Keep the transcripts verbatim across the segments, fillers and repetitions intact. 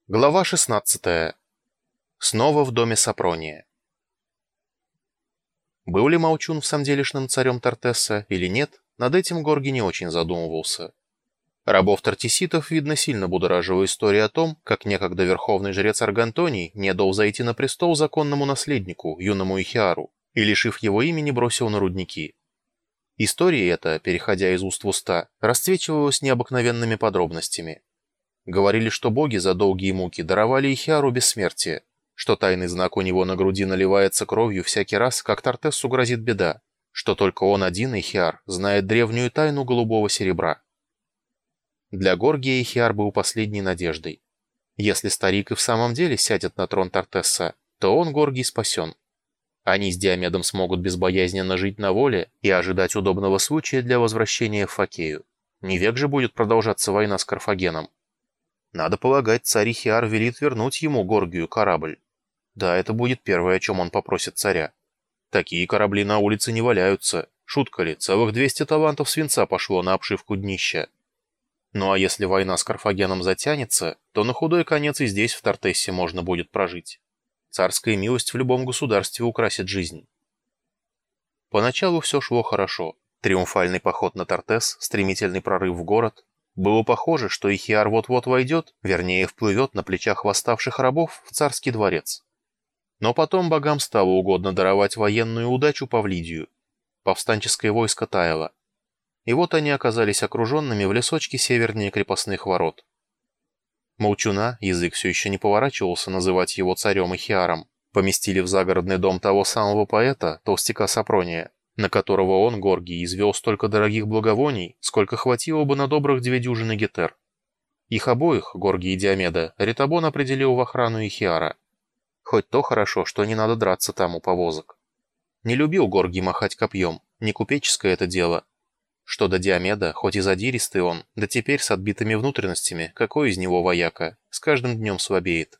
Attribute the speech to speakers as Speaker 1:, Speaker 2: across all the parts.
Speaker 1: Глава шестнадцатая. Снова в доме Сапрония. Был ли Молчун в самом делешным царем Тартесса или нет, над этим Горгий не очень задумывался. Рабов тартеситов, видно, сильно будоражила история о том, как некогда верховный жрец Аргантоний не дал зайти на престол законному наследнику, юному Ихиару, и, лишив его имени, бросил на рудники. История эта, переходя из уст в уста, расцвечивалась необыкновенными подробностями. Говорили, что боги за долгие муки даровали Ихиару бессмертие, что тайный знак у него на груди наливается кровью всякий раз, как Тартессу грозит беда, что только он один, Ихиар, знает древнюю тайну голубого серебра. Для Горгия Ихиар был последней надеждой. Если старик и в самом деле сядет на трон Тартесса, то он, Горгий, спасен. Они с Диомедом смогут безбоязненно жить на воле и ожидать удобного случая для возвращения в Фокею. Не век же будет продолжаться война с Карфагеном. Надо полагать, царь Ихиар велит вернуть ему Горгию корабль. Да, это будет первое, о чем он попросит царя. Такие корабли на улице не валяются. Шутка ли, целых двести талантов свинца пошло на обшивку днища. Ну а если война с Карфагеном затянется, то на худой конец и здесь, в Тартессе, можно будет прожить. Царская милость в любом государстве украсит жизнь. Поначалу все шло хорошо. Триумфальный поход на Тартесс, стремительный прорыв в город. Было похоже, что Ихиар вот-вот войдет, вернее, вплывет на плечах восставших рабов в царский дворец. Но потом богам стало угодно даровать военную удачу Павлидию. Повстанческое войско таяло. И вот они оказались окруженными в лесочке севернее крепостных ворот. Молчуна, язык все еще не поворачивался называть его царем Ихиаром, поместили в загородный дом того самого поэта, толстяка Сапрония, на которого он, Горгий, извел столько дорогих благовоний, сколько хватило бы на добрых две дюжины гетер. Их обоих, Горгий и Диомеда, Ритабон определил в охрану Ихиара. Хоть то хорошо, что не надо драться там у повозок. Не любил Горгий махать копьем, не купеческое это дело. Что до Диомеда, хоть и задиристый он, да теперь с отбитыми внутренностями, какой из него вояка, с каждым днем слабеет.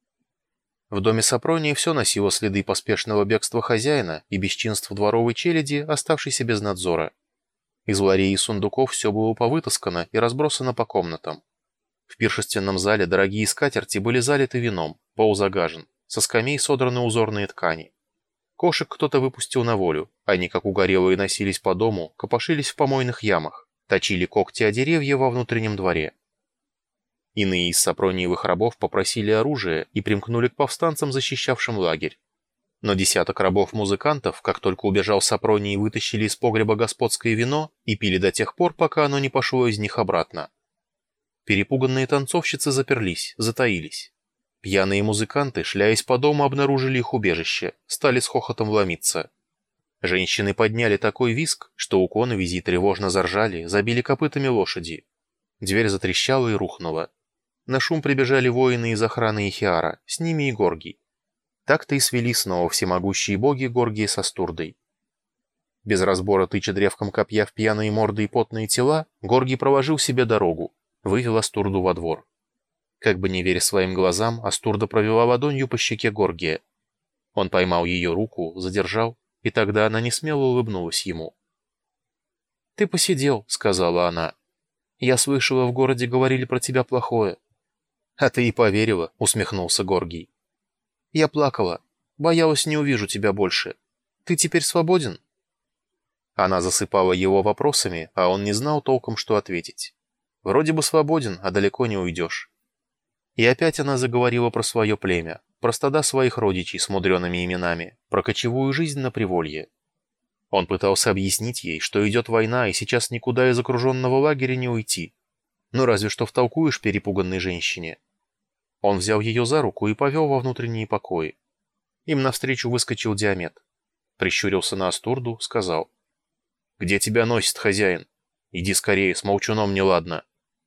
Speaker 1: В доме Сапронии все носило следы поспешного бегства хозяина и бесчинств дворовой челяди, оставшейся без надзора. Из ларей и сундуков все было повытаскано и разбросано по комнатам. В пиршественном зале дорогие скатерти были залиты вином, пол загажен, со скамей содраны узорные ткани. Кошек кто-то выпустил на волю, они, как угорелые, носились по дому, копошились в помойных ямах, точили когти о деревья во внутреннем дворе. Иные из сапрониевых рабов попросили оружие и примкнули к повстанцам, защищавшим лагерь. Но десяток рабов-музыкантов, как только убежал Сапроний, вытащили из погреба господское вино и пили до тех пор, пока оно не пошло из них обратно. Перепуганные танцовщицы заперлись, затаились. Пьяные музыканты, шляясь по дому, обнаружили их убежище, стали с хохотом ломиться. Женщины подняли такой визг, что у коновизей тревожно заржали, забили копытами лошади. Дверь затрещала и рухнула. На шум прибежали воины из охраны Ихиара, с ними и Горгий. Так-то и свели снова всемогущие боги Горгия со Астурдой. Без разбора тыча древком копья в пьяные морды и потные тела, Горгий проложил себе дорогу, вывел Астурду во двор. Как бы не веря своим глазам, Астурда провела ладонью по щеке Горгия. Он поймал ее руку, задержал, и тогда она несмело улыбнулась ему. «Ты посидел», — сказала она. «Я слышала, в городе говорили про тебя плохое». «А ты и поверила», — усмехнулся Горгий. «Я плакала. Боялась, не увижу тебя больше. Ты теперь свободен?» Она засыпала его вопросами, а он не знал толком, что ответить. Вроде бы свободен, а далеко не уйдешь. И опять она заговорила про свое племя, про стада своих родичей с мудреными именами, про кочевую жизнь на Приволье. Он пытался объяснить ей, что идет война, и сейчас никуда из окруженного лагеря не уйти. Ну разве что втолкуешь перепуганной женщине. Он взял ее за руку и повел во внутренние покои. Им навстречу выскочил Диомед. Прищурился на Астурду, сказал: «Где тебя носит, хозяин? Иди скорее, с молчуном неладно».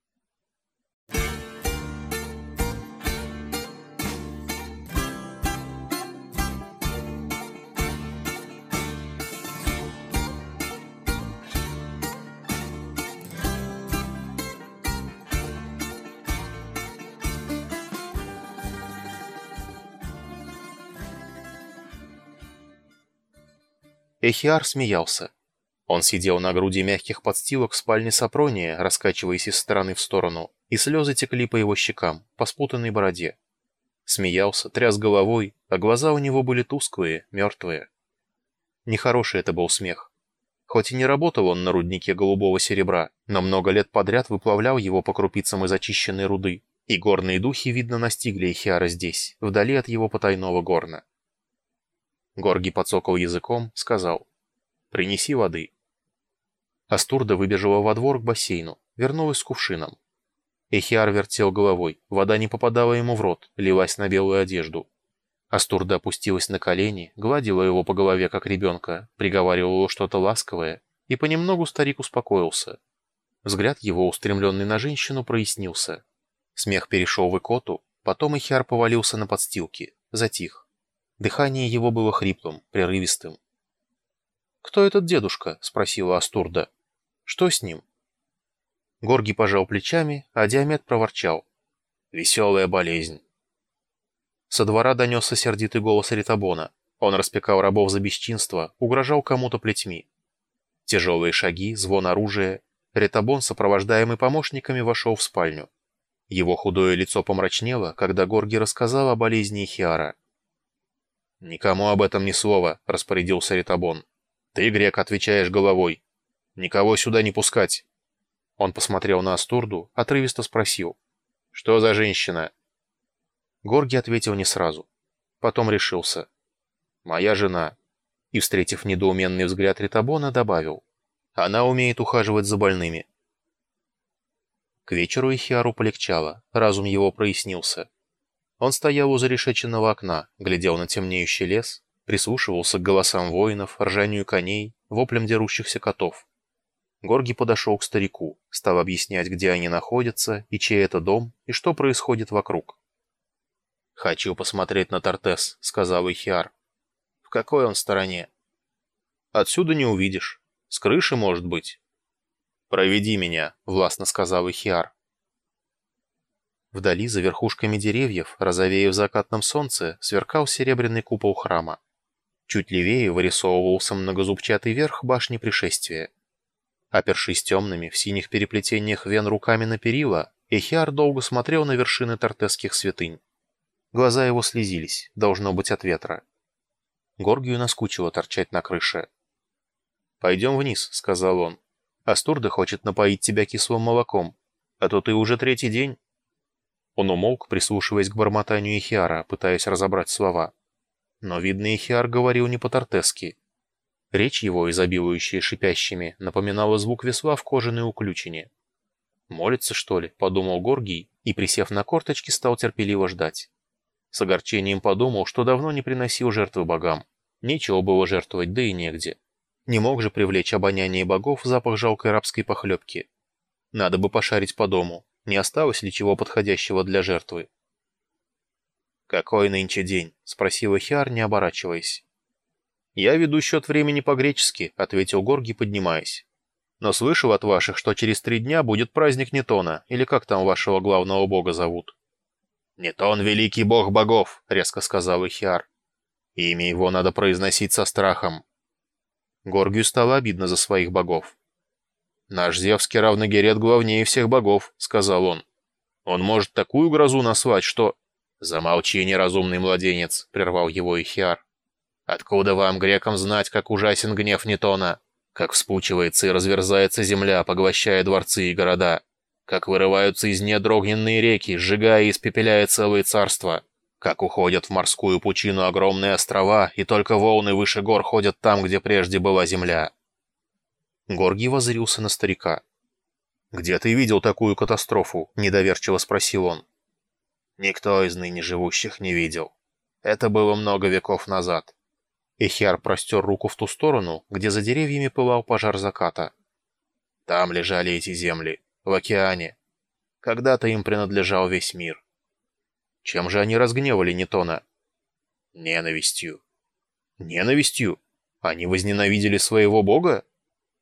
Speaker 1: Ихиар смеялся. Он сидел на груди мягких подстилок в спальне Сапрония, раскачиваясь из стороны в сторону, и слезы текли по его щекам, по спутанной бороде. Смеялся, тряс головой, а глаза у него были тусклые, мертвые. Нехороший это был смех. Хоть и не работал он на руднике голубого серебра, но много лет подряд выплавлял его по крупицам из очищенной руды, и горные духи, видно, настигли Эхиара здесь, вдали от его потайного горна. Горгий подсокал языком, сказал: «Принеси воды». Астурда выбежала во двор к бассейну, вернулась с кувшином. Эхиар вертел головой, вода не попадала ему в рот, лилась на белую одежду. Астурда опустилась на колени, гладила его по голове, как ребенка, приговаривала что-то ласковое, и понемногу старик успокоился. Взгляд его, устремленный на женщину, прояснился. Смех перешел в икоту, потом Эхиар повалился на подстилки, затих. Дыхание его было хриплым, прерывистым. «Кто этот дедушка?» — спросила Астурда. «Что с ним?» Горгий пожал плечами, а Диамет проворчал: «Веселая болезнь». Со двора донесся сердитый голос Ритабона. Он распекал рабов за бесчинство, угрожал кому-то плетьми. Тяжелые шаги, звон оружия. Ритабон, сопровождаемый помощниками, вошел в спальню. Его худое лицо помрачнело, когда Горгий рассказал о болезни Эхиара. «Никому об этом ни слова», — распорядился Ритабон. «Ты, грек, отвечаешь головой. Никого сюда не пускать». Он посмотрел на Астурду, отрывисто спросил: «Что за женщина?» Горгий ответил не сразу. Потом решился: «Моя жена». И, встретив недоуменный взгляд Ритабона, добавил: «Она умеет ухаживать за больными». К вечеру Эхиару полегчало, разум его прояснился. Он стоял у зарешеченного окна, глядел на темнеющий лес, прислушивался к голосам воинов, ржанию коней, воплям дерущихся котов. Горгий подошел к старику, стал объяснять, где они находятся, и чей это дом, и что происходит вокруг. «Хочу посмотреть на Тартес», — сказал Эхиар. «В какой он стороне?» «Отсюда не увидишь. С крыши, может быть». «Проведи меня», — властно сказал Эхиар. Вдали, за верхушками деревьев, розовея в закатном солнце, сверкал серебряный купол храма. Чуть левее вырисовывался многозубчатый верх башни Пришествия. Опершись темными, в синих переплетениях вен руками на перила, Эхиар долго смотрел на вершины тартесских святынь. Глаза его слезились, должно быть, от ветра. Горгию наскучило торчать на крыше. «Пойдем вниз», — сказал он. «Астурда хочет напоить тебя кислым молоком, а то ты уже третий день». Он умолк, прислушиваясь к бормотанию Эхиара, пытаясь разобрать слова. Но, видно, Эхиар говорил не по-тартесски. Речь его, изобилующая шипящими, напоминала звук весла в кожаной уключине. «Молится, что ли?» — подумал Горгий, и, присев на корточки, стал терпеливо ждать. С огорчением подумал, что давно не приносил жертвы богам. Нечего было жертвовать, да и негде. Не мог же привлечь обоняние богов запах жалкой рабской похлебки. Надо бы пошарить по дому, не осталось ли чего подходящего для жертвы. «Какой нынче день?» — спросил Эхиар, не оборачиваясь. «Я веду счет времени по-гречески», — ответил Горгий, поднимаясь. «Но слышал от ваших, что через три дня будет праздник Нетона, или как там вашего главного бога зовут?» «Нетон — великий бог богов», — резко сказал Эхиар. «Имя его надо произносить со страхом». Горгию стало обидно за своих богов. «Наш Зевский равногерет главнее всех богов», — сказал он. «Он может такую грозу наслать, что...» «Замолчи, неразумный младенец», — прервал его Эхиар. «Откуда вам, грекам, знать, как ужасен гнев Нетона? Как вспучивается и разверзается земля, поглощая дворцы и города? Как вырываются из недр огненные реки, сжигая и испепеляя целые царства? Как уходят в морскую пучину огромные острова, и только волны выше гор ходят там, где прежде была земля?» Горгий воззрился на старика. «Где ты видел такую катастрофу?» — недоверчиво спросил он. «Никто из ныне живущих не видел. Это было много веков назад». Эхиар простер руку в ту сторону, где за деревьями пылал пожар заката. «Там лежали эти земли, в океане. Когда-то им принадлежал весь мир». «Чем же они разгневали Нетона?» «Ненавистью». «Ненавистью? Они возненавидели своего бога?»